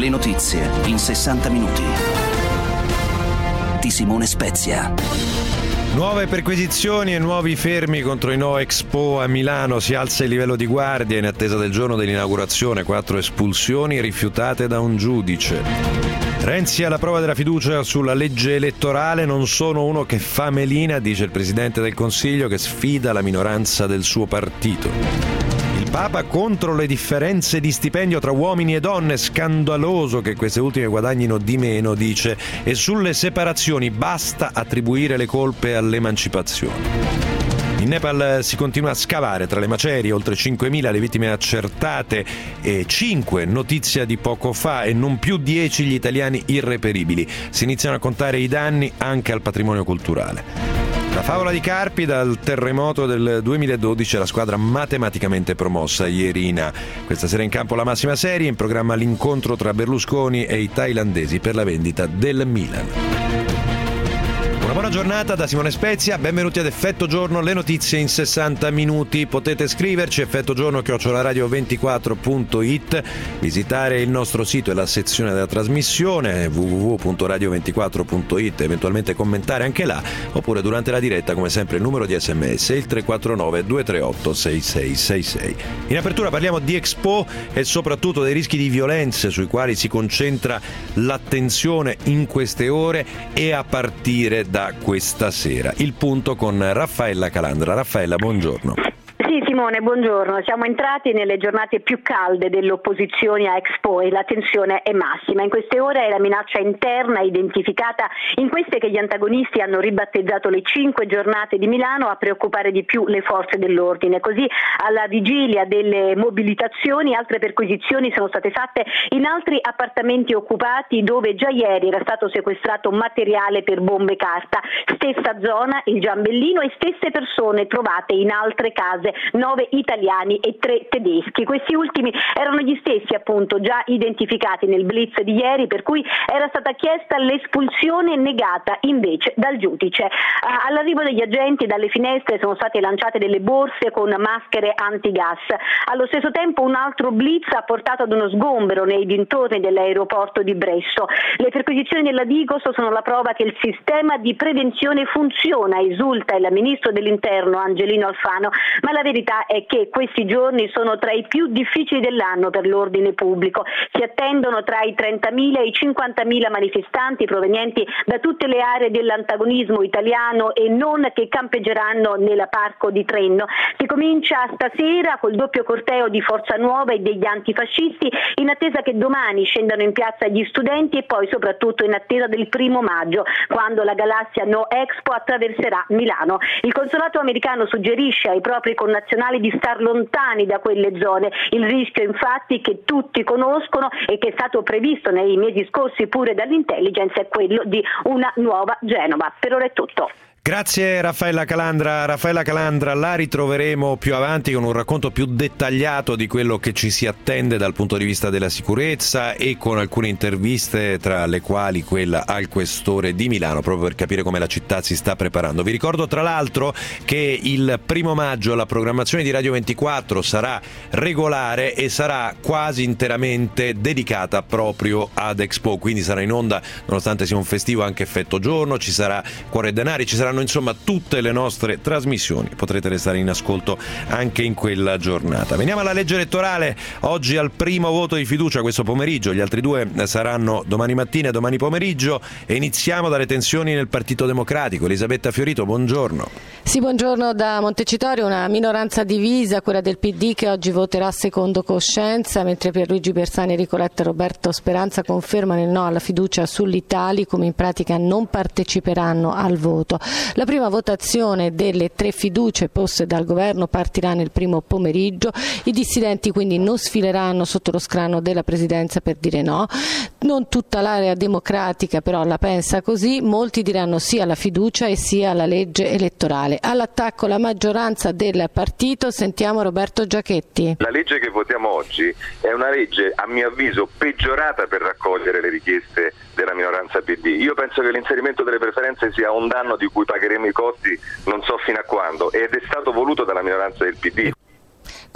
Le notizie in 60 minuti. Di Simone Spezia. Nuove perquisizioni e nuovi fermi contro i No Expo a Milano. Si alza il livello di guardia in attesa del giorno dell'inaugurazione. 4 espulsioni rifiutate da un giudice. Renzi alla prova della fiducia sulla legge elettorale. Non sono uno che fa melina, dice il Presidente del Consiglio, che sfida la minoranza del suo partito. Il Papa contro le differenze di stipendio tra uomini e donne, scandaloso che queste ultime guadagnino di meno, dice, e sulle separazioni basta attribuire le colpe all'emancipazione. In Nepal si continua a scavare tra le macerie, oltre 5.000 le vittime accertate e 5, notizia di poco fa, e non più 10 gli italiani irreperibili. Si iniziano a contare i danni anche al patrimonio culturale. La favola di Carpi, dal terremoto del 2012, è la squadra matematicamente promossa ieri in A. Questa sera in campo la massima serie, in programma l'incontro tra Berlusconi e i thailandesi per la vendita del Milan. Una buona giornata da Simone Spezia, benvenuti ad Effetto Giorno, le notizie in 60 minuti. Potete scriverci effettogiorno@radio24.it, visitare il nostro sito e la sezione della trasmissione www.radio24.it, eventualmente commentare anche là, oppure durante la diretta come sempre il numero di SMS, il 349 238 6666. In apertura parliamo di Expo e soprattutto dei rischi di violenze sui quali si concentra l'attenzione in queste ore e a partire da questa sera. Il punto con Raffaella Calandra. Raffaella, buongiorno. Sì, Simone, buongiorno. Siamo entrati nelle giornate più calde dell'opposizione a Expo e la tensione è massima. In queste ore è la minaccia interna identificata in queste che gli antagonisti hanno ribattezzato le 5 giornate di Milano a preoccupare di più le forze dell'ordine. Così, alla vigilia delle mobilitazioni, altre perquisizioni sono state fatte in altri appartamenti occupati dove già ieri era stato sequestrato materiale per bombe carta. Stessa zona, il Giambellino, e stesse persone trovate in altre case, 9 italiani e 3 tedeschi. Questi ultimi erano gli stessi appunto già identificati nel blitz di ieri, per cui era stata chiesta l'espulsione negata invece dal giudice. All'arrivo degli agenti dalle finestre sono state lanciate delle borse con maschere antigas. Allo stesso tempo un altro blitz ha portato ad uno sgombero nei dintorni dell'aeroporto di Bresso. Le perquisizioni della Digos sono la prova che il sistema di prevenzione funziona, esulta il ministro dell'Interno Angelino Alfano, ma la verità è che questi giorni sono tra i più difficili dell'anno per l'ordine pubblico. Si attendono tra i 30.000 e i 50.000 manifestanti provenienti da tutte le aree dell'antagonismo italiano e non, che campeggeranno nel parco di Trenno. Si comincia stasera col doppio corteo di Forza Nuova e degli antifascisti, in attesa che domani scendano in piazza gli studenti, e poi soprattutto in attesa del 1° maggio, quando la galassia No Expo attraverserà Milano. Il consolato americano suggerisce ai propri connazionali di star lontani da quelle zone. Il rischio infatti che tutti conoscono e che è stato previsto nei mesi scorsi pure dall'intelligence è quello di una nuova Genova. Per ora è tutto. Grazie Raffaella Calandra. Raffaella Calandra la ritroveremo più avanti con un racconto più dettagliato di quello che ci si attende dal punto di vista della sicurezza e con alcune interviste, tra le quali quella al questore di Milano, proprio per capire come la città si sta preparando. Vi ricordo tra l'altro che il 1° maggio la programmazione di Radio 24 sarà regolare e sarà quasi interamente dedicata proprio ad Expo, quindi sarà in onda, nonostante sia un festivo, anche Effetto Giorno, ci sarà Cuore e Denari, ci saranno insomma tutte le nostre trasmissioni, potrete restare in ascolto anche in quella giornata. Veniamo alla legge elettorale. Oggi al primo voto di fiducia questo pomeriggio, gli altri 2 saranno domani mattina e domani pomeriggio, e iniziamo dalle tensioni nel Partito Democratico. Elisabetta Fiorito, buongiorno. Sì, buongiorno da Montecitorio. Una minoranza divisa, quella del PD, che oggi voterà secondo coscienza, mentre Pierluigi Bersani, Enrico Letta e Roberto Speranza confermano il no alla fiducia sull'Italicum, in pratica non parteciperanno al voto. La prima votazione delle 3 fiducie poste dal governo partirà nel primo pomeriggio. I dissidenti quindi non sfileranno sotto lo scranno della presidenza per dire no. Non tutta l'area democratica però la pensa così. Molti diranno sì alla fiducia e sì alla legge elettorale. All'attacco la maggioranza del partito. Sentiamo Roberto Giachetti. La legge che votiamo oggi è una legge, a mio avviso, peggiorata per raccogliere le richieste della minoranza PD. Io penso che l'inserimento delle preferenze sia un danno di cui pagheremo i costi non so fino a quando, ed è stato voluto dalla minoranza del PD.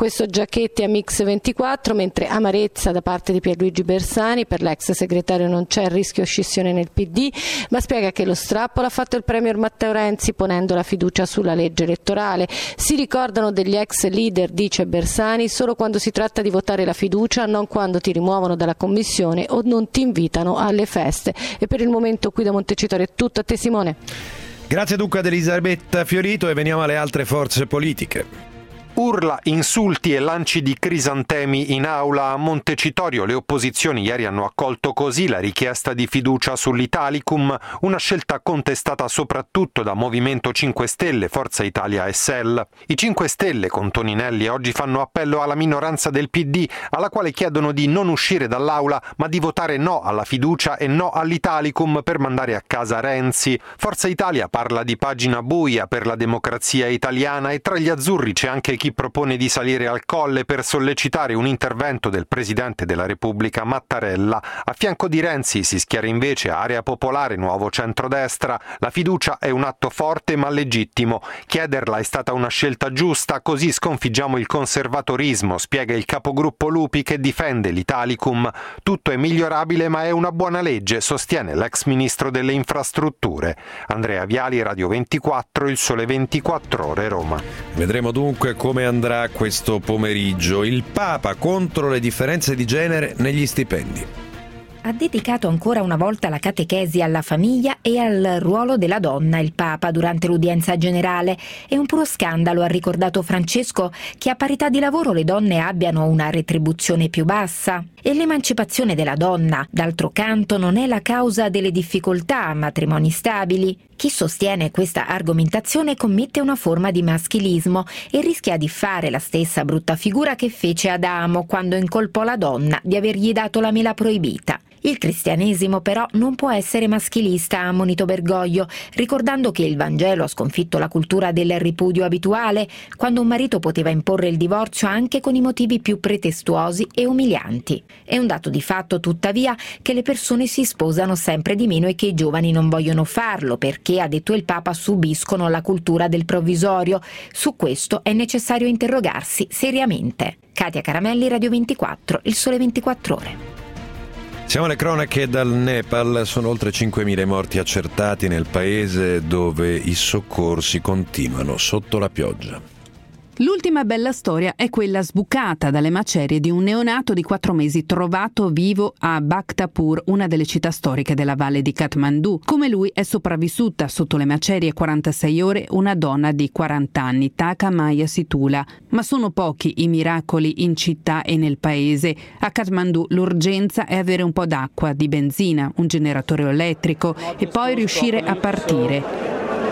questo Giacchetti a Mix24, mentre amarezza da parte di Pierluigi Bersani. Per l'ex segretario non c'è rischio scissione nel PD, ma spiega che lo strappo l'ha fatto il premier Matteo Renzi ponendo la fiducia sulla legge elettorale. Si ricordano degli ex leader, dice Bersani, solo quando si tratta di votare la fiducia, non quando ti rimuovono dalla commissione o non ti invitano alle feste. E per il momento qui da Montecitorio è tutto. A te, Simone. Grazie dunque ad Elisabetta Fiorito e veniamo alle altre forze politiche. Urla, insulti e lanci di crisantemi in aula a Montecitorio. Le opposizioni ieri hanno accolto così la richiesta di fiducia sull'Italicum, una scelta contestata soprattutto da Movimento 5 Stelle, Forza Italia e SEL. I 5 Stelle con Toninelli oggi fanno appello alla minoranza del PD, alla quale chiedono di non uscire dall'aula ma di votare no alla fiducia e no all'Italicum per mandare a casa Renzi. Forza Italia parla di pagina buia per la democrazia italiana e tra gli azzurri c'è anche chi propone di salire al Colle per sollecitare un intervento del Presidente della Repubblica Mattarella. A fianco di Renzi si schiera invece Area Popolare, Nuovo Centrodestra. La fiducia è un atto forte ma legittimo. Chiederla è stata una scelta giusta, così sconfiggiamo il conservatorismo, spiega il capogruppo Lupi che difende l'Italicum. Tutto è migliorabile ma è una buona legge, sostiene l'ex ministro delle infrastrutture. Andrea Viali, Radio 24, Il Sole 24 Ore, Roma. Vedremo dunque come andrà questo pomeriggio. Il Papa contro le differenze di genere negli stipendi. Ha dedicato ancora una volta la catechesi alla famiglia e al ruolo della donna il Papa durante l'udienza generale. È un puro scandalo, ha ricordato Francesco, che a parità di lavoro le donne abbiano una retribuzione più bassa. E l'emancipazione della donna, d'altro canto, non è la causa delle difficoltà a matrimoni stabili. Chi sostiene questa argomentazione commette una forma di maschilismo e rischia di fare la stessa brutta figura che fece Adamo quando incolpò la donna di avergli dato la mela proibita. Il cristianesimo però non può essere maschilista, ha ammonito Bergoglio, ricordando che il Vangelo ha sconfitto la cultura del ripudio abituale, quando un marito poteva imporre il divorzio anche con i motivi più pretestuosi e umilianti. È un dato di fatto, tuttavia, che le persone si sposano sempre di meno e che i giovani non vogliono farlo perché, ha detto il Papa, subiscono la cultura del provvisorio. Su questo è necessario interrogarsi seriamente. Katia Caramelli, Radio 24, Il Sole 24 Ore. Siamo alle cronache dal Nepal, sono oltre 5.000 morti accertati nel paese dove i soccorsi continuano sotto la pioggia. L'ultima bella storia è quella sbucata dalle macerie di un neonato di 4 mesi trovato vivo a Bhaktapur, una delle città storiche della valle di Kathmandu. Come lui è sopravvissuta sotto le macerie 46 ore una donna di 40 anni, Taka Maya Situla. Ma sono pochi i miracoli in città e nel paese. A Kathmandu l'urgenza è avere un po' d'acqua, di benzina, un generatore elettrico e poi riuscire a partire.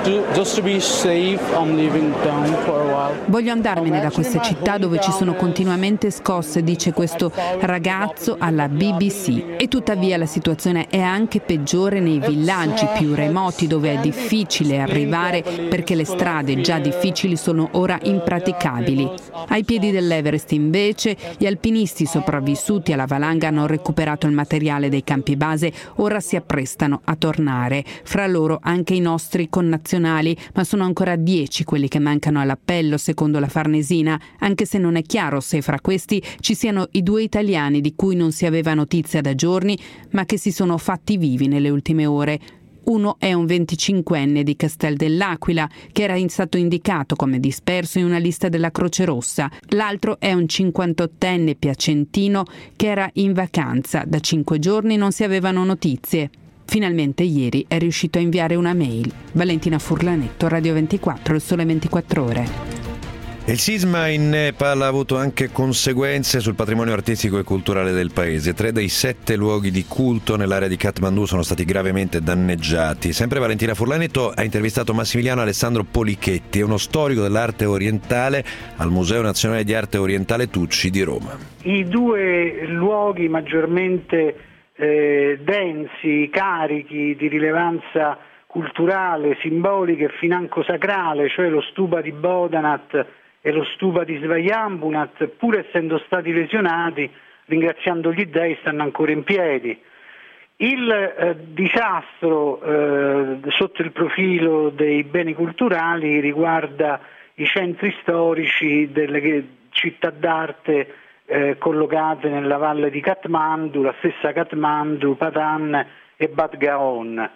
Voglio andarmene da questa città dove ci sono continuamente scosse, dice questo ragazzo alla BBC. E tuttavia la situazione è anche peggiore nei villaggi più remoti dove è difficile arrivare perché le strade già difficili sono ora impraticabili. Ai piedi dell'Everest invece gli alpinisti sopravvissuti alla valanga hanno recuperato il materiale dei campi base, ora si apprestano a tornare. Fra loro anche i nostri connazionali, ma sono ancora 10 quelli che mancano all'appello, secondo la Farnesina, anche se non è chiaro se fra questi ci siano i 2 italiani di cui non si aveva notizia da giorni, ma che si sono fatti vivi nelle ultime ore. Uno è un 25enne di Castel dell'Aquila, che era stato indicato come disperso in una lista della Croce Rossa. L'altro è un 58enne piacentino che era in vacanza. Da 5 giorni non si avevano notizie. Finalmente ieri è riuscito a inviare una mail. Valentina Furlanetto, Radio 24, Il Sole 24 Ore. Il sisma in Nepal ha avuto anche conseguenze sul patrimonio artistico e culturale del paese. 3 dei 7 luoghi di culto nell'area di Kathmandu sono stati gravemente danneggiati. Sempre Valentina Furlanetto ha intervistato Massimiliano Alessandro Polichetti, uno storico dell'arte orientale al Museo Nazionale di Arte Orientale Tucci di Roma. I 2 luoghi maggiormente densi, carichi di rilevanza culturale, simbolica e financo sacrale, cioè lo stupa di Bodhanath e lo stupa di Svayambhunath, pur essendo stati lesionati, ringraziando gli dei, stanno ancora in piedi. Il disastro sotto il profilo dei beni culturali riguarda i centri storici città d'arte collocate nella valle di Kathmandu, la stessa Kathmandu, Patan e Bat Gaon.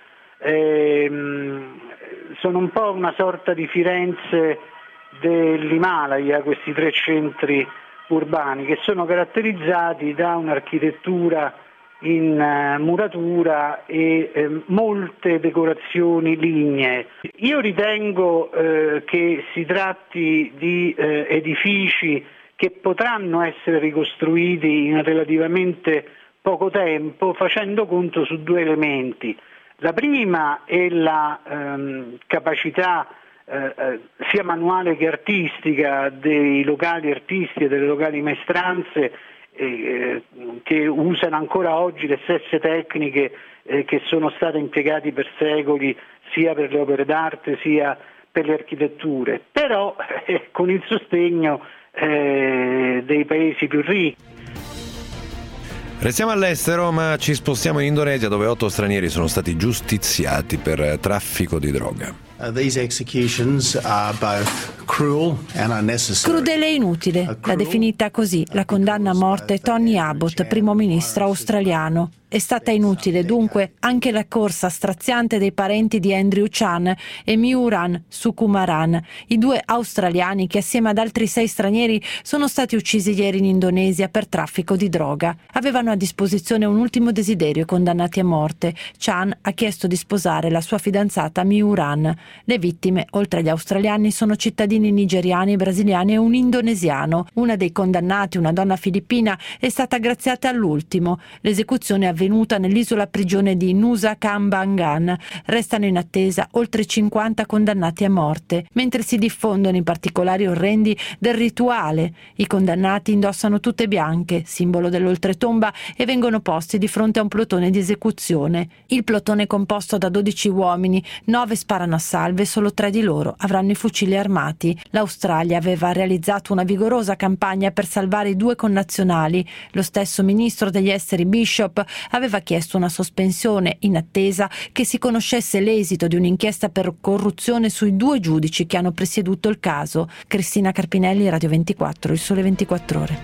Sono un po' una sorta di Firenze dell'Himalaya, questi 3 centri urbani che sono caratterizzati da un'architettura in muratura e molte decorazioni lignee. Io ritengo che si tratti di edifici che potranno essere ricostruiti in relativamente poco tempo, facendo conto su 2 elementi. La prima è la capacità sia manuale che artistica dei locali artisti e delle locali maestranze che usano ancora oggi le stesse tecniche che sono state impiegate per secoli sia per le opere d'arte sia per le architetture, però con il sostegno dei paesi più ricchi. Restiamo all'estero, ma ci spostiamo in Indonesia, dove 8 stranieri sono stati giustiziati per traffico di droga. These executions are both cruel and unnecessary. Crudele e inutile, l'ha definita così la condanna a morte Tony Abbott, primo ministro australiano. È stata inutile dunque anche la corsa straziante dei parenti di Andrew Chan e Miuran Sukumaran, i 2 australiani che assieme ad altri 6 stranieri sono stati uccisi ieri in Indonesia per traffico di droga. Avevano a disposizione un ultimo desiderio, condannati a morte. Chan ha chiesto di sposare la sua fidanzata Miuran. Le vittime, oltre agli australiani, sono cittadini nigeriani, brasiliani e un indonesiano. Una dei condannati, una donna filippina, è stata graziata all'ultimo. L'esecuzione è avvenuta nell'isola prigione di Nusa Kambangan. Restano in attesa oltre 50 condannati a morte, mentre si diffondono i particolari orrendi del rituale. I condannati indossano tute bianche, simbolo dell'oltretomba, e vengono posti di fronte a un plotone di esecuzione. Il plotone è composto da 12 uomini, 9 sparano a salve, solo 3 di loro avranno i fucili armati. L'Australia aveva realizzato una vigorosa campagna per salvare i 2 connazionali. Lo stesso ministro degli esteri Bishop aveva chiesto una sospensione in attesa che si conoscesse l'esito di un'inchiesta per corruzione sui 2 giudici che hanno presieduto il caso. Cristina Carpinelli, Radio 24, Il Sole 24 Ore.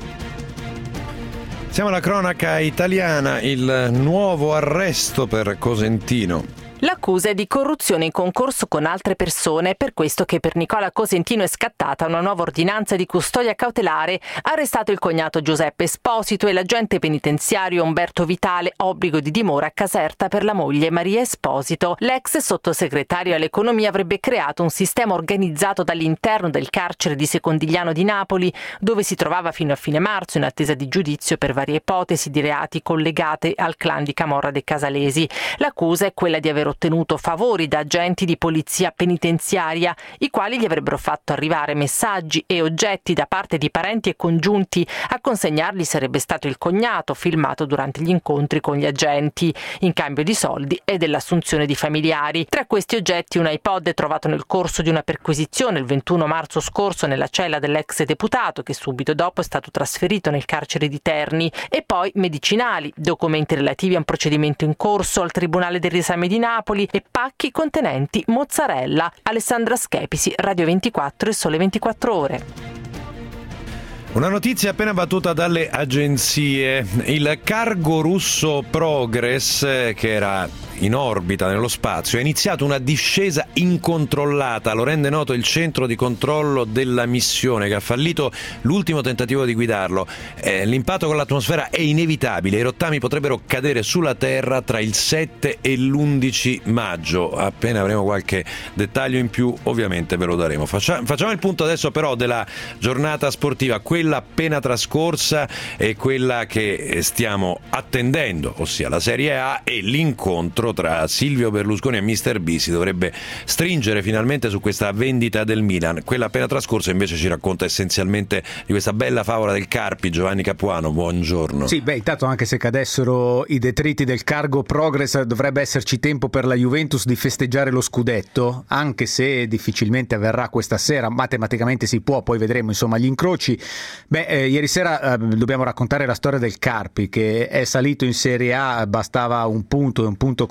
Siamo alla cronaca italiana, il nuovo arresto per Cosentino. L'accusa è di corruzione in concorso con altre persone, è per questo che per Nicola Cosentino è scattata una nuova ordinanza di custodia cautelare. Arrestato il cognato Giuseppe Esposito e l'agente penitenziario Umberto Vitale, obbligo di dimora a Caserta per la moglie Maria Esposito. L'ex sottosegretario all'economia avrebbe creato un sistema organizzato dall'interno del carcere di Secondigliano di Napoli, dove si trovava fino a fine marzo in attesa di giudizio per varie ipotesi di reati collegate al clan di Camorra dei Casalesi. L'accusa è quella di aver ottenuto favori da agenti di polizia penitenziaria, i quali gli avrebbero fatto arrivare messaggi e oggetti da parte di parenti e congiunti. A consegnarli sarebbe stato il cognato, filmato durante gli incontri con gli agenti, in cambio di soldi e dell'assunzione di familiari. Tra questi oggetti un iPod trovato nel corso di una perquisizione il 21 marzo scorso nella cella dell'ex deputato, che subito dopo è stato trasferito nel carcere di Terni, e poi medicinali, documenti relativi a un procedimento in corso al Tribunale del Riesame di Napoli e pacchi contenenti mozzarella. Alessandra Schepisi, Radio 24 e Sole 24 Ore. Una notizia appena battuta dalle agenzie. Il cargo russo Progress, che era in orbita nello spazio, ha iniziato una discesa incontrollata. Lo rende noto il centro di controllo della missione, che ha fallito l'ultimo tentativo di guidarlo. L'impatto con l'atmosfera è inevitabile. I rottami potrebbero cadere sulla Terra tra il 7 e l'11 maggio. Appena avremo qualche dettaglio in più, ovviamente ve lo daremo. Facciamo il punto adesso però della giornata sportiva, quella appena trascorsa e quella che stiamo attendendo, ossia la Serie A, e l'incontro tra Silvio Berlusconi e Mr. B si dovrebbe stringere finalmente su questa vendita del Milan. Quella appena trascorsa invece ci racconta essenzialmente di questa bella favola del Carpi. Giovanni Capuano, buongiorno. Sì, intanto anche se cadessero i detriti del cargo Progress dovrebbe esserci tempo per la Juventus di festeggiare lo scudetto, anche se difficilmente avverrà questa sera. Matematicamente si può, poi vedremo insomma gli incroci. Ieri sera dobbiamo raccontare la storia del Carpi, che è salito in Serie A, bastava un punto con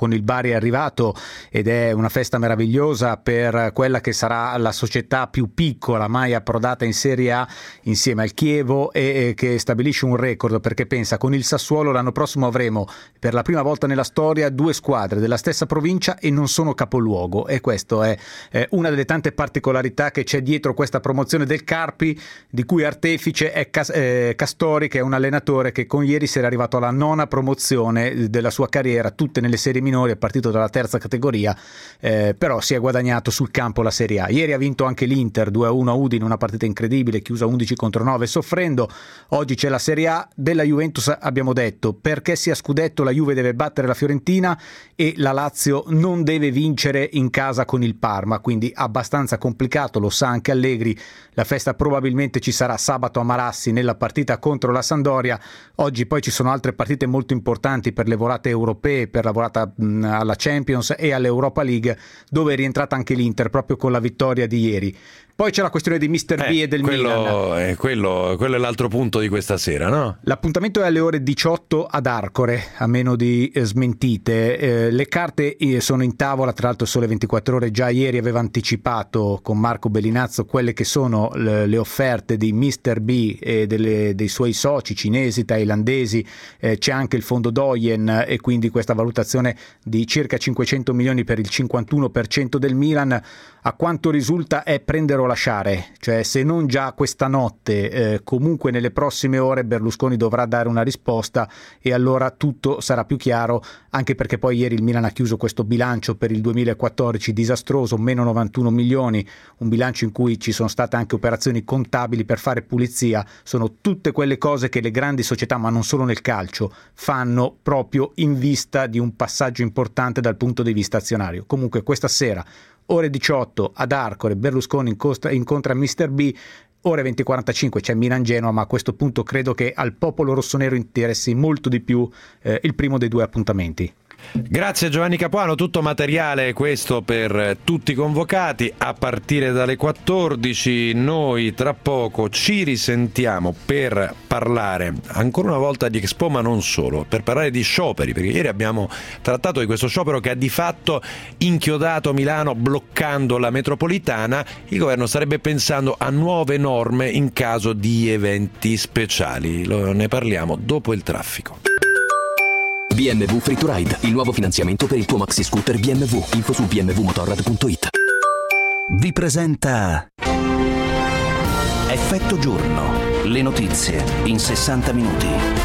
con il Bari è arrivato ed è una festa meravigliosa per quella che sarà la società più piccola mai approdata in Serie A insieme al Chievo e che stabilisce un record, perché pensa, con il Sassuolo l'anno prossimo avremo per la prima volta nella storia 2 squadre della stessa provincia e non sono capoluogo, e questo è una delle tante particolarità che c'è dietro questa promozione del Carpi, di cui artefice è Castori, che è un allenatore che con ieri sera è arrivato alla 9ª promozione della sua carriera, tutte nelle serie minori, è partito dalla 3ª categoria, però si è guadagnato sul campo la Serie A. Ieri ha vinto anche l'Inter 2-1 a Udine, una partita incredibile, chiusa 11-9 soffrendo. Oggi c'è la Serie A. Della Juventus abbiamo detto, perché sia scudetto la Juve deve battere la Fiorentina e la Lazio non deve vincere in casa con il Parma, quindi abbastanza complicato, lo sa anche Allegri. La festa probabilmente ci sarà sabato a Marassi nella partita contro la Sampdoria. Oggi poi ci sono altre partite molto importanti per le volate europee, per la volata alla Champions e all'Europa League, dove è rientrata anche l'Inter proprio con la vittoria di ieri. Poi c'è la questione di Mr. B e del Milan. Quello è l'altro punto di questa sera, no? L'appuntamento è alle ore 18 ad Arcore, a meno di smentite. Le carte sono in tavola, tra l'altro Sole 24 Ore già ieri aveva anticipato con Marco Bellinazzo quelle che sono le offerte di Mr. B e dei suoi soci cinesi, thailandesi. C'è anche il fondo Doyen e quindi questa valutazione di circa 500 milioni per il 51% del Milan. A quanto risulta è prendere o lasciare, cioè se non già questa notte, comunque nelle prossime ore Berlusconi dovrà dare una risposta e allora tutto sarà più chiaro, anche perché poi ieri il Milan ha chiuso questo bilancio per il 2014 disastroso, meno 91 milioni, un bilancio in cui ci sono state anche operazioni contabili per fare pulizia. Sono tutte quelle cose che le grandi società, ma non solo nel calcio, fanno proprio in vista di un passaggio importante dal punto di vista azionario. Comunque questa sera ore 18 ad Arcore, Berlusconi incontra Mr. B, ore 20:45 c'è Milan-Genoa, ma a questo punto credo che al popolo rossonero interessi molto di più il primo dei 2 appuntamenti. Grazie Giovanni Capuano, tutto materiale questo per tutti i convocati a partire dalle 14. Noi tra poco ci risentiamo per parlare ancora una volta di Expo, ma non solo, per parlare di scioperi, perché ieri abbiamo trattato di questo sciopero che ha di fatto inchiodato Milano bloccando la metropolitana. Il governo starebbe pensando a nuove norme in caso di eventi speciali. Ne parliamo dopo il traffico. BMW Free to Ride, il nuovo finanziamento per il tuo maxi scooter BMW. Info su bmwmotorrad.it. Vi presenta Effetto Giorno. Le notizie in 60 minuti.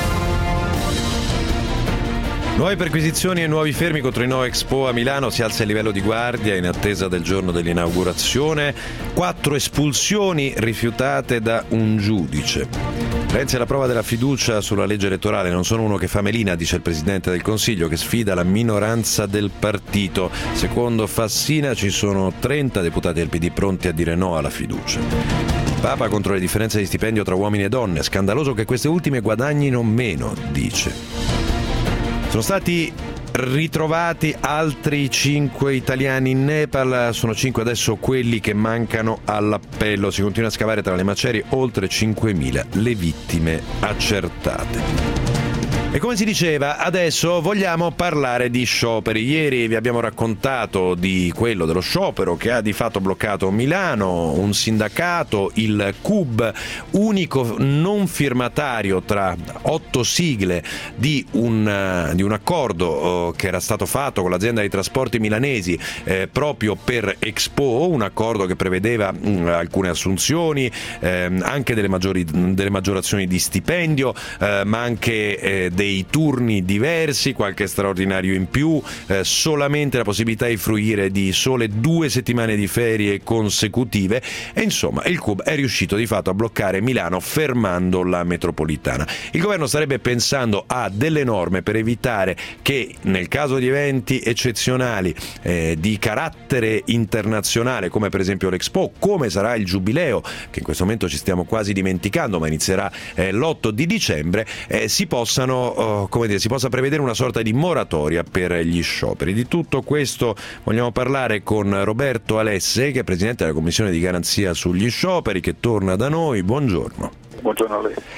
Nuove perquisizioni e nuovi fermi contro i No Expo a Milano, si alza il livello di guardia in attesa del giorno dell'inaugurazione. 4 espulsioni rifiutate da un giudice. Renzi alla prova della fiducia sulla legge elettorale, non sono uno che fa melina, dice il Presidente del Consiglio, che sfida la minoranza del partito. Secondo Fassina ci sono 30 deputati del PD pronti a dire no alla fiducia. Papa contro le differenze di stipendio tra uomini e donne, scandaloso che queste ultime guadagnino meno, dice. Sono stati ritrovati altri 5 italiani in Nepal, sono 5 adesso quelli che mancano all'appello. Si continua a scavare tra le macerie, oltre 5.000 le vittime accertate. E come si diceva, adesso vogliamo parlare di scioperi. Ieri vi abbiamo raccontato di quello dello sciopero che ha di fatto bloccato Milano, un sindacato, il CUB, unico non firmatario tra 8 sigle di un accordo che era stato fatto con l'azienda dei trasporti milanesi proprio per Expo, un accordo che prevedeva alcune assunzioni, anche delle maggiorazioni di stipendio, ma anche dei turni diversi, qualche straordinario in più, solamente la possibilità di fruire di sole 2 settimane di ferie consecutive e insomma il CUB è riuscito di fatto a bloccare Milano fermando la metropolitana. Il governo starebbe pensando a delle norme per evitare che nel caso di eventi eccezionali di carattere internazionale, come per esempio l'Expo, come sarà il Giubileo, che in questo momento ci stiamo quasi dimenticando ma inizierà l'8 di dicembre, si possa prevedere una sorta di moratoria per gli scioperi. Di tutto questo vogliamo parlare con Roberto Alesse, che è presidente della Commissione di garanzia sugli scioperi, che torna da noi. Buongiorno. Buongiorno a lei.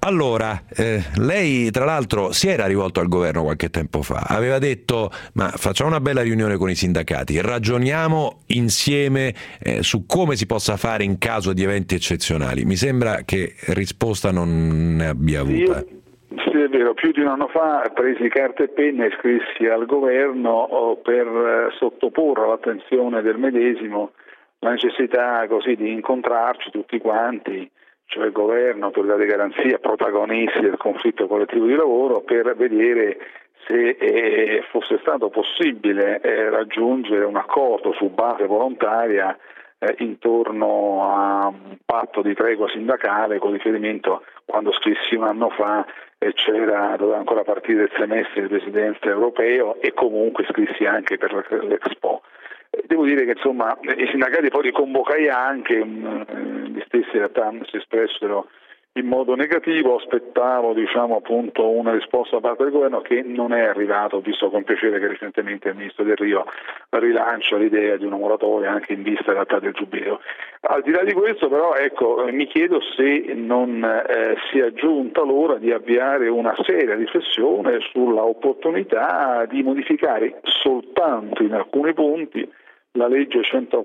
Allora, lei tra l'altro si era rivolto al governo qualche tempo fa, aveva detto ma facciamo una bella riunione con i sindacati, ragioniamo insieme su come si possa fare in caso di eventi eccezionali. Mi sembra che risposta non ne abbia avuta. Sì, è vero, più di un anno fa presi carta e penna e scrissi al governo per sottoporre all'attenzione del medesimo la necessità così di incontrarci tutti quanti, cioè governo, autorità di garanzia, protagonisti del conflitto collettivo di lavoro, per vedere se fosse stato possibile raggiungere un accordo su base volontaria intorno a un patto di tregua sindacale, con riferimento, quando scrissi un anno fa, doveva ancora partire il semestre di presidenza europeo, e comunque scrissi anche per l'Expo. Devo dire che insomma i sindacati poi li convocai anche, gli stessi in realtà si espressero in modo negativo. Aspettavo appunto una risposta da parte del governo, che non è arrivato. Ho visto con piacere che recentemente il ministro Del Rio rilancia l'idea di una moratoria anche in vista in realtà del giubileo. Al di là di questo però mi chiedo se non sia giunta l'ora di avviare una seria riflessione sulla opportunità di modificare soltanto in alcuni punti la legge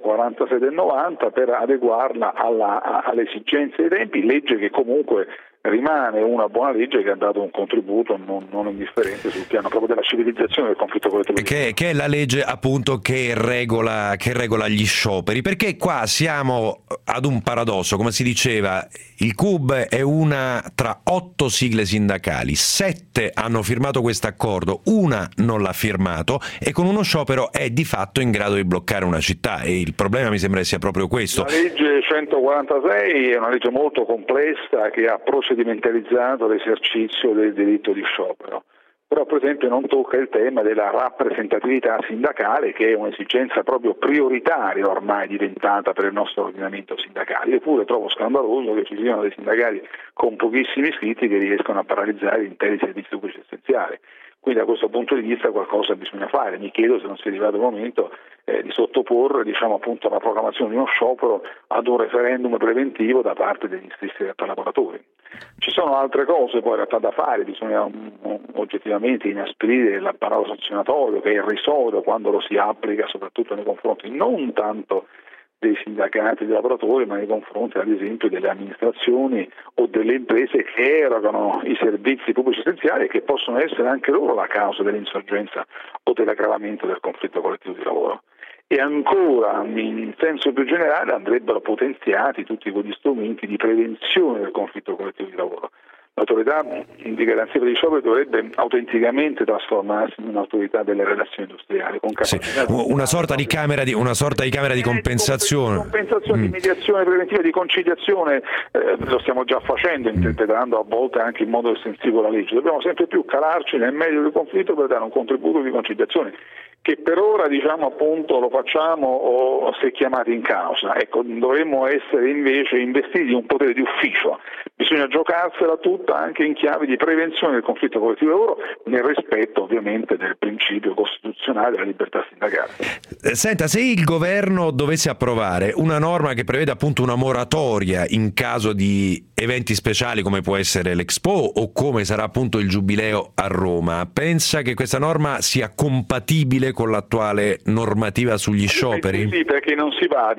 146 del 90 per adeguarla alle esigenze dei tempi, legge che comunque rimane una buona legge, che ha dato un contributo non indifferente sul piano proprio della civilizzazione del conflitto collettivo. Che è la legge appunto che regola gli scioperi, perché qua siamo ad un paradosso, come si diceva, il CUB è una tra 8 sigle sindacali, 7 hanno firmato questo accordo, una non l'ha firmato, e con uno sciopero è di fatto in grado di bloccare una città, e il problema mi sembra sia proprio questo. La legge 146 è una legge molto complessa che ha procedimentalizzato l'esercizio del diritto di sciopero, però per esempio non tocca il tema della rappresentatività sindacale, che è un'esigenza proprio prioritaria ormai diventata per il nostro ordinamento sindacale. Eppure trovo scandaloso che ci siano dei sindacati con pochissimi iscritti che riescono a paralizzare interi servizi pubblici essenziali. Quindi da questo punto di vista qualcosa bisogna fare. Mi chiedo se non sia arrivato il momento di sottoporre appunto la proclamazione di uno sciopero ad un referendum preventivo da parte degli stessi lavoratori. Ci sono altre cose poi in realtà da fare, bisogna oggettivamente inasprire l'apparato sanzionatorio, che è irrisorio quando lo si applica soprattutto nei confronti non tanto dei sindacati dei lavoratori, ma nei confronti ad esempio delle amministrazioni o delle imprese che erogano i servizi pubblici essenziali e che possono essere anche loro la causa dell'insorgenza o dell'aggravamento del conflitto collettivo di lavoro. E ancora, in senso più generale, andrebbero potenziati tutti quegli strumenti di prevenzione del conflitto collettivo di lavoro. L'autorità di garanzia per gli scioperi dovrebbe autenticamente trasformarsi in un'autorità delle relazioni industriali, con capacità una sorta di camera di compensazione, di mediazione preventiva, di conciliazione. Lo stiamo già facendo, interpretando a volte anche in modo estensivo la legge. Dobbiamo sempre più calarci nel merito del conflitto per dare un contributo di conciliazione, che per ora appunto lo facciamo o se chiamati in causa. Dovremmo essere invece investiti di un potere di ufficio. Bisogna giocarsela tutta anche in chiave di prevenzione del conflitto collettivo di lavoro, nel rispetto ovviamente del principio costituzionale della libertà sindacale. Senta, se il governo dovesse approvare una norma che prevede appunto una moratoria in caso di eventi speciali come può essere l'Expo o come sarà appunto il Giubileo a Roma, pensa che questa norma sia compatibile con l'attuale normativa sugli scioperi? Sì, perché non si va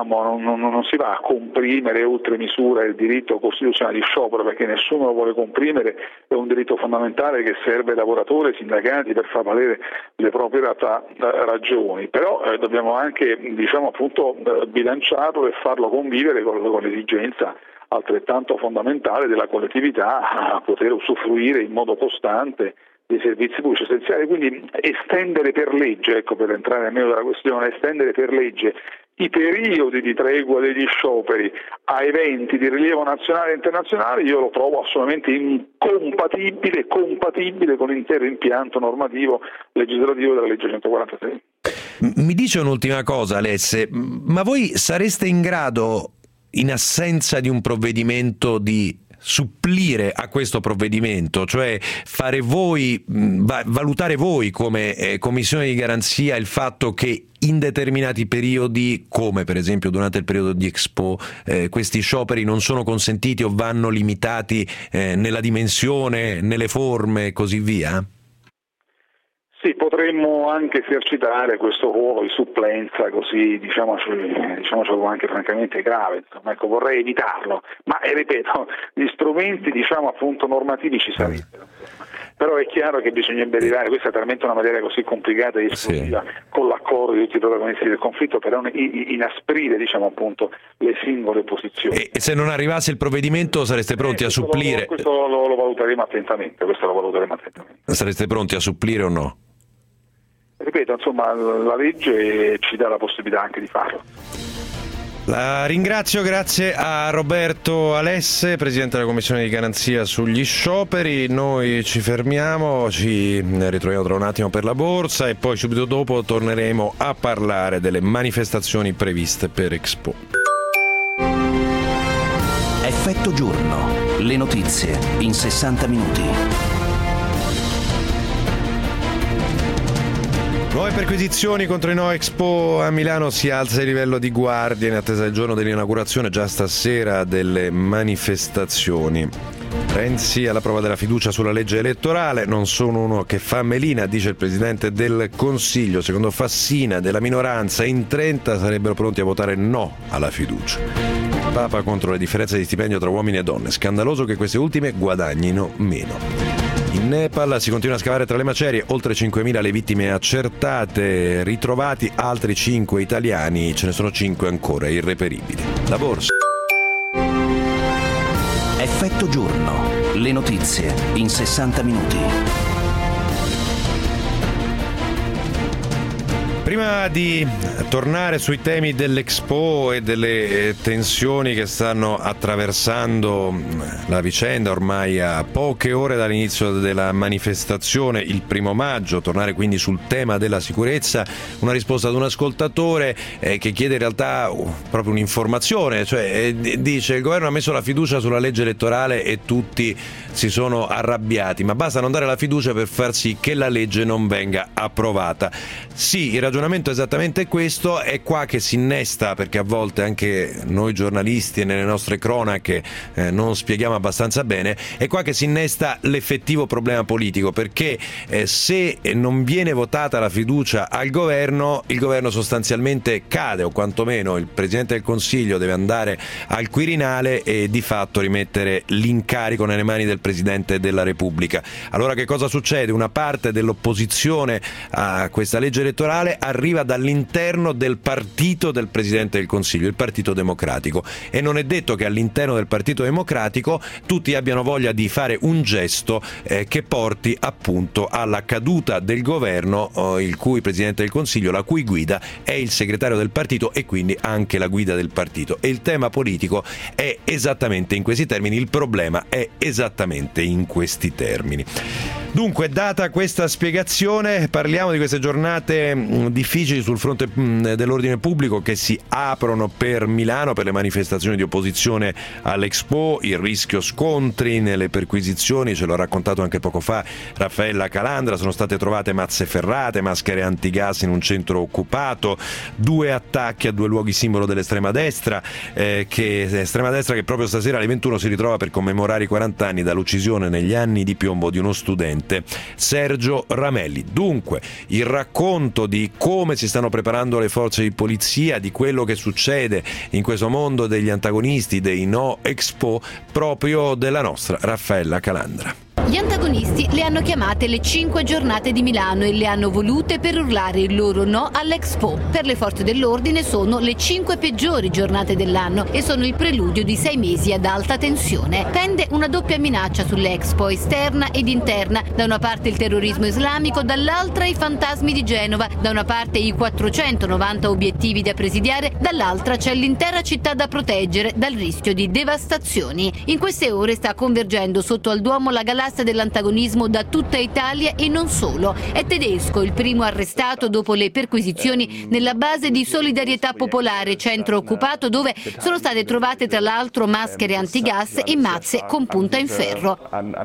non si va a comprimere oltre misura il diritto costituzionale di sciopero, perché nessuno lo vuole comprimere, è un diritto fondamentale che serve ai lavoratori e ai sindacati per far valere le proprie ragioni, però dobbiamo anche appunto bilanciarlo e farlo convivere con l'esigenza altrettanto fondamentale della collettività a poter usufruire in modo costante dei servizi pubblici essenziali. Quindi estendere per legge, per entrare nel merito della questione, estendere per legge i periodi di tregua degli scioperi a eventi di rilievo nazionale e internazionale, io lo trovo assolutamente incompatibile, compatibile con l'intero impianto normativo legislativo della legge 146. Mi dice un'ultima cosa, Alesse, ma voi sareste in grado, in assenza di un provvedimento di supplire a questo provvedimento, cioè fare voi, valutare voi come commissione di garanzia il fatto che in determinati periodi, come per esempio durante il periodo di Expo, questi scioperi non sono consentiti o vanno limitati nella dimensione, nelle forme e così via? Sì, potremmo anche esercitare questo ruolo di supplenza così, diciamocelo anche francamente grave, insomma, ecco, vorrei evitarlo, ma ripeto, gli strumenti appunto normativi ci sarebbero. Però è chiaro che bisognerebbe arrivare, questa è talmente una materia così complicata e esplosiva, con l'accordo di tutti i protagonisti del conflitto, per inasprire appunto le singole posizioni. E se non arrivasse il provvedimento sareste pronti a supplire? Questo lo valuteremo attentamente, Sareste pronti a supplire o no? Ripeto, insomma, la legge ci dà la possibilità anche di farlo. La ringrazio, grazie a Roberto Alesse, Presidente della Commissione di Garanzia sugli scioperi. Noi ci fermiamo, ci ritroviamo tra un attimo per la borsa e poi subito dopo torneremo a parlare delle manifestazioni previste per Expo. Effetto giorno, le notizie in 60 minuti. Nuove perquisizioni contro i No Expo a Milano, si alza il livello di guardia in attesa del giorno dell'inaugurazione già stasera delle manifestazioni. Renzi alla prova della fiducia sulla legge elettorale, non sono uno che fa melina, dice il Presidente del Consiglio. Secondo Fassina della minoranza in 30 sarebbero pronti a votare no alla fiducia. Papa contro le differenze di stipendio tra uomini e donne, scandaloso che queste ultime guadagnino meno. In Nepal si continua a scavare tra le macerie, oltre 5.000 le vittime accertate, ritrovati altri 5 italiani, ce ne sono 5 ancora irreperibili. La borsa. Effetto giorno, le notizie in 60 minuti. Prima di tornare sui temi dell'Expo e delle tensioni che stanno attraversando la vicenda ormai a poche ore dall'inizio della manifestazione il 1 maggio, tornare quindi sul tema della sicurezza, una risposta ad un ascoltatore che chiede in realtà proprio un'informazione, cioè dice: il governo ha messo la fiducia sulla legge elettorale e tutti si sono arrabbiati, ma basta non dare la fiducia per far sì che la legge non venga approvata. Sì, il ragionamento è esattamente questo, è qua che si innesta, perché a volte anche noi giornalisti e nelle nostre cronache non spieghiamo abbastanza bene, è qua che si innesta l'effettivo problema politico, perché se non viene votata la fiducia al governo, il governo sostanzialmente cade, o quantomeno il Presidente del Consiglio deve andare al Quirinale e di fatto rimettere l'incarico nelle mani del Presidente della Repubblica. Allora che cosa succede? Una parte dell'opposizione a questa legge elettorale arriva dall'interno del partito del Presidente del Consiglio, il Partito Democratico, e non è detto che all'interno del Partito Democratico tutti abbiano voglia di fare un gesto che porti appunto alla caduta del governo, il cui Presidente del Consiglio, la cui guida è il segretario del partito e quindi anche la guida del partito. E il tema politico è esattamente in questi termini, il problema è esattamente in questi termini. Dunque, data questa spiegazione, parliamo di queste giornate difficili sul fronte dell'ordine pubblico che si aprono per Milano per le manifestazioni di opposizione all'Expo, il rischio scontri nelle perquisizioni, ce l'ho raccontato anche poco fa Raffaella Calandra, sono state trovate mazze ferrate, maschere antigas in un centro occupato, 2 attacchi a 2 luoghi simbolo dell'estrema destra, che proprio stasera alle 21 si ritrova per commemorare i 40 anni dall'uccisione negli anni di piombo di uno studente, Sergio Ramelli. Dunque, il racconto di come si stanno preparando le forze di polizia, di quello che succede in questo mondo degli antagonisti, dei No Expo, proprio della nostra Raffaella Calandra. Gli antagonisti le hanno chiamate le 5 giornate di Milano e le hanno volute per urlare il loro no all'Expo. Per le forze dell'ordine sono le 5 peggiori giornate dell'anno e sono il preludio di 6 mesi ad alta tensione. Pende una doppia minaccia sull'Expo, esterna ed interna. Da una parte il terrorismo islamico, dall'altra i fantasmi di Genova. Da una parte i 490 obiettivi da presidiare, dall'altra c'è l'intera città da proteggere dal rischio di devastazioni. In queste ore sta convergendo sotto al Duomo la galassia dell'antagonismo protagonismo da tutta Italia e non solo. È tedesco il primo arrestato dopo le perquisizioni nella base di Solidarietà Popolare, centro occupato, dove sono state trovate tra l'altro maschere antigas e mazze con punta in ferro.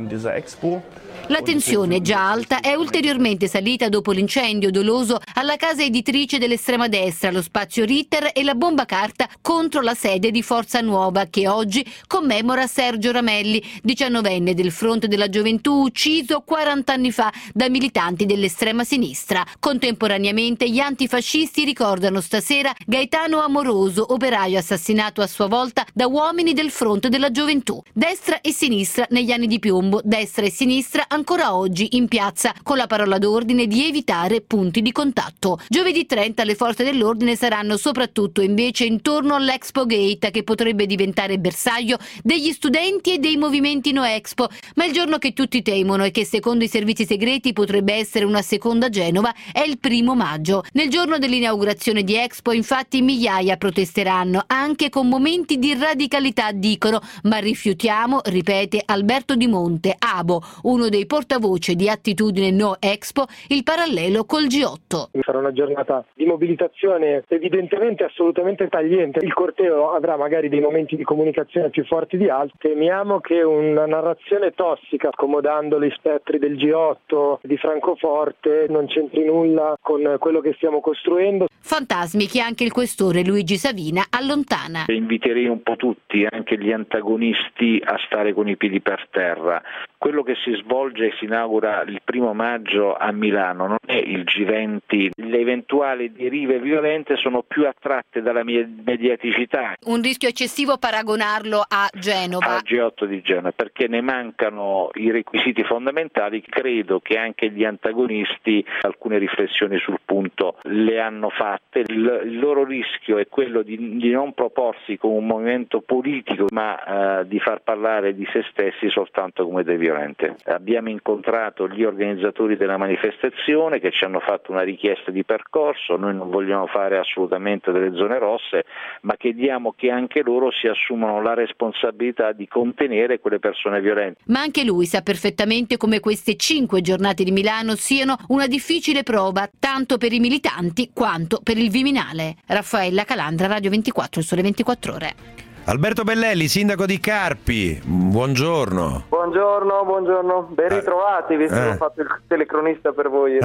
La tensione, già alta, è ulteriormente salita dopo l'incendio doloso alla casa editrice dell'estrema destra, lo Spazio Ritter, e la bomba carta contro la sede di Forza Nuova, che oggi commemora Sergio Ramelli, 19enne del Fronte della Gioventù, ucciso 40 anni fa da militanti dell'estrema sinistra. Contemporaneamente gli antifascisti ricordano stasera Gaetano Amoroso, operaio assassinato a sua volta da uomini del Fronte della Gioventù. Destra e sinistra negli anni di piombo, destra e sinistra ancora oggi in piazza, con la parola d'ordine di evitare punti di contatto. Giovedì 30 le forze dell'ordine saranno soprattutto invece intorno all'Expo Gate, che potrebbe diventare bersaglio degli studenti e dei movimenti No Expo, ma il giorno che tutti temono e che secondo i servizi segreti potrebbe essere una seconda Genova è il 1° maggio. Nel giorno dell'inaugurazione di Expo infatti migliaia protesteranno, anche con momenti di radicalità dicono, ma rifiutiamo, ripete Alberto Di Monte, ABO, uno dei portavoce di Attitudine No Expo, il parallelo col G8. Sarà una giornata di mobilitazione evidentemente assolutamente tagliente. Il corteo avrà magari dei momenti di comunicazione più forti di altri. Temiamo che una narrazione tossica, accomodando gli spettri del G8, di Francoforte, non c'entri nulla con quello che stiamo costruendo. Fantasmi che anche il questore Luigi Savina allontana. Inviterei un po' tutti, anche gli antagonisti, a stare con i piedi per terra. Quello che si svolge e si inaugura il 1° maggio a Milano non è il G20, le eventuali derive violente sono più attratte dalla mediaticità. Un rischio eccessivo paragonarlo a Genova. Al G8 di Genova, perché ne mancano i requisiti fondamentali. Credo che anche gli antagonisti alcune riflessioni sul punto le hanno fatte. Il loro rischio è quello di non proporsi come un movimento politico, ma di far parlare di se stessi soltanto come dei violenti. Abbiamo incontrato gli organizzatori della manifestazione che ci hanno fatto una richiesta di percorso. Noi non vogliamo fare assolutamente delle zone rosse, ma chiediamo che anche loro si assumano la responsabilità di contenere quelle persone violente. Ma anche lui sa perfettamente come queste 5 giornate di Milano siano una difficile prova, tanto per i militanti quanto per il Viminale. Raffaella Calandra, Radio 24, il Sole 24 Ore. Alberto Bellelli, sindaco di Carpi, buongiorno. Buongiorno, ben ritrovati, visto che ho fatto il telecronista per voi.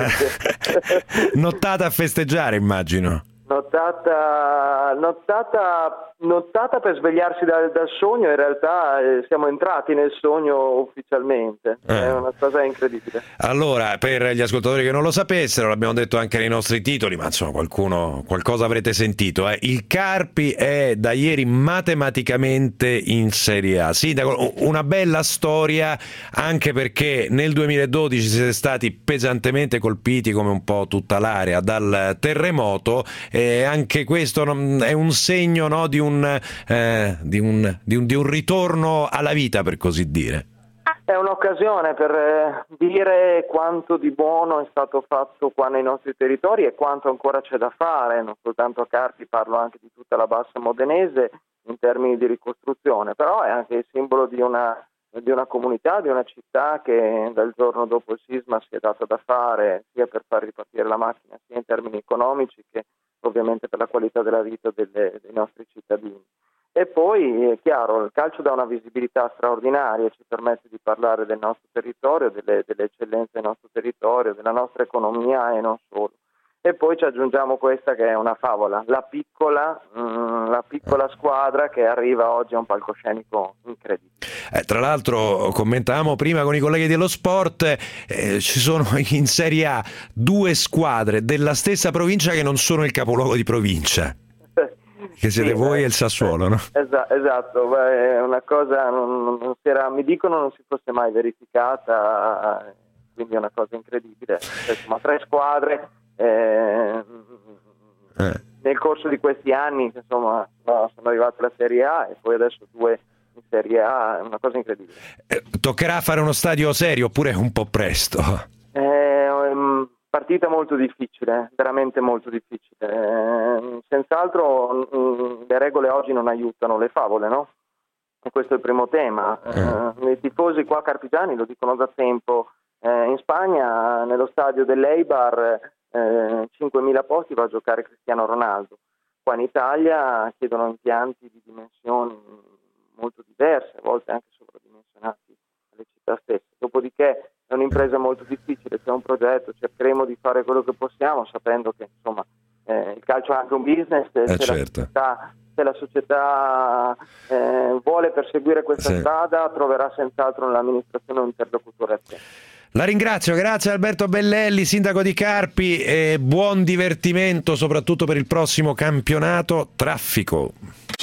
Nottata a festeggiare, immagino. Nottata per svegliarsi dal sogno. In realtà siamo entrati nel sogno ufficialmente, è una cosa incredibile. Allora, per gli ascoltatori che non lo sapessero, l'abbiamo detto anche nei nostri titoli, ma insomma qualcosa avrete sentito. Il Carpi è da ieri matematicamente in Serie A. Sindaco, una bella storia, anche perché nel 2012 siete stati pesantemente colpiti, come un po' tutta l'area, dal terremoto. Anche questo è un segno, no, di un ritorno alla vita, per così dire. È un'occasione per dire quanto di buono è stato fatto qua nei nostri territori e quanto ancora c'è da fare, non soltanto a Carpi, parlo anche di tutta la bassa modenese in termini di ricostruzione, però è anche il simbolo di una comunità, di una città che dal giorno dopo il sisma si è data da fare sia per far ripartire la macchina sia in termini economici che ovviamente per la qualità della vita dei nostri cittadini. E poi è chiaro, il calcio dà una visibilità straordinaria, ci permette di parlare del nostro territorio, delle eccellenze del nostro territorio, della nostra economia e non solo. E poi ci aggiungiamo questa che è una favola, la piccola squadra che arriva oggi a un palcoscenico incredibile. Tra l'altro commentavamo prima con i colleghi dello sport, ci sono in Serie A 2 squadre della stessa provincia che non sono il capoluogo di provincia, che siete voi e il Sassuolo, no? Esatto, è una cosa non si era, mi dicono non si fosse mai verificata, quindi è una cosa incredibile. Insomma, 3 squadre nel corso di questi anni, insomma, sono arrivate alla Serie A e poi adesso 2 in Serie A, è una cosa incredibile. Toccherà fare uno stadio serio oppure è un po' presto? Partita molto difficile, veramente molto difficile. Senz'altro le regole oggi non aiutano le favole, no? E questo è il primo tema. I tifosi qua carpigiani lo dicono da tempo. In Spagna, nello stadio dell'Eibar, 5.000 posti va a giocare Cristiano Ronaldo. Qua in Italia chiedono impianti di dimensioni molto diverse, a volte anche sovradimensionati alle città stesse. Dopodiché è un'impresa molto difficile, c'è un progetto, cercheremo di fare quello che possiamo, sapendo che insomma il calcio è anche un business, se la società vuole perseguire questa strada, troverà senz'altro nell'amministrazione un interlocutore attento. La ringrazio, grazie Alberto Bellelli, sindaco di Carpi, e buon divertimento soprattutto per il prossimo campionato. Traffico.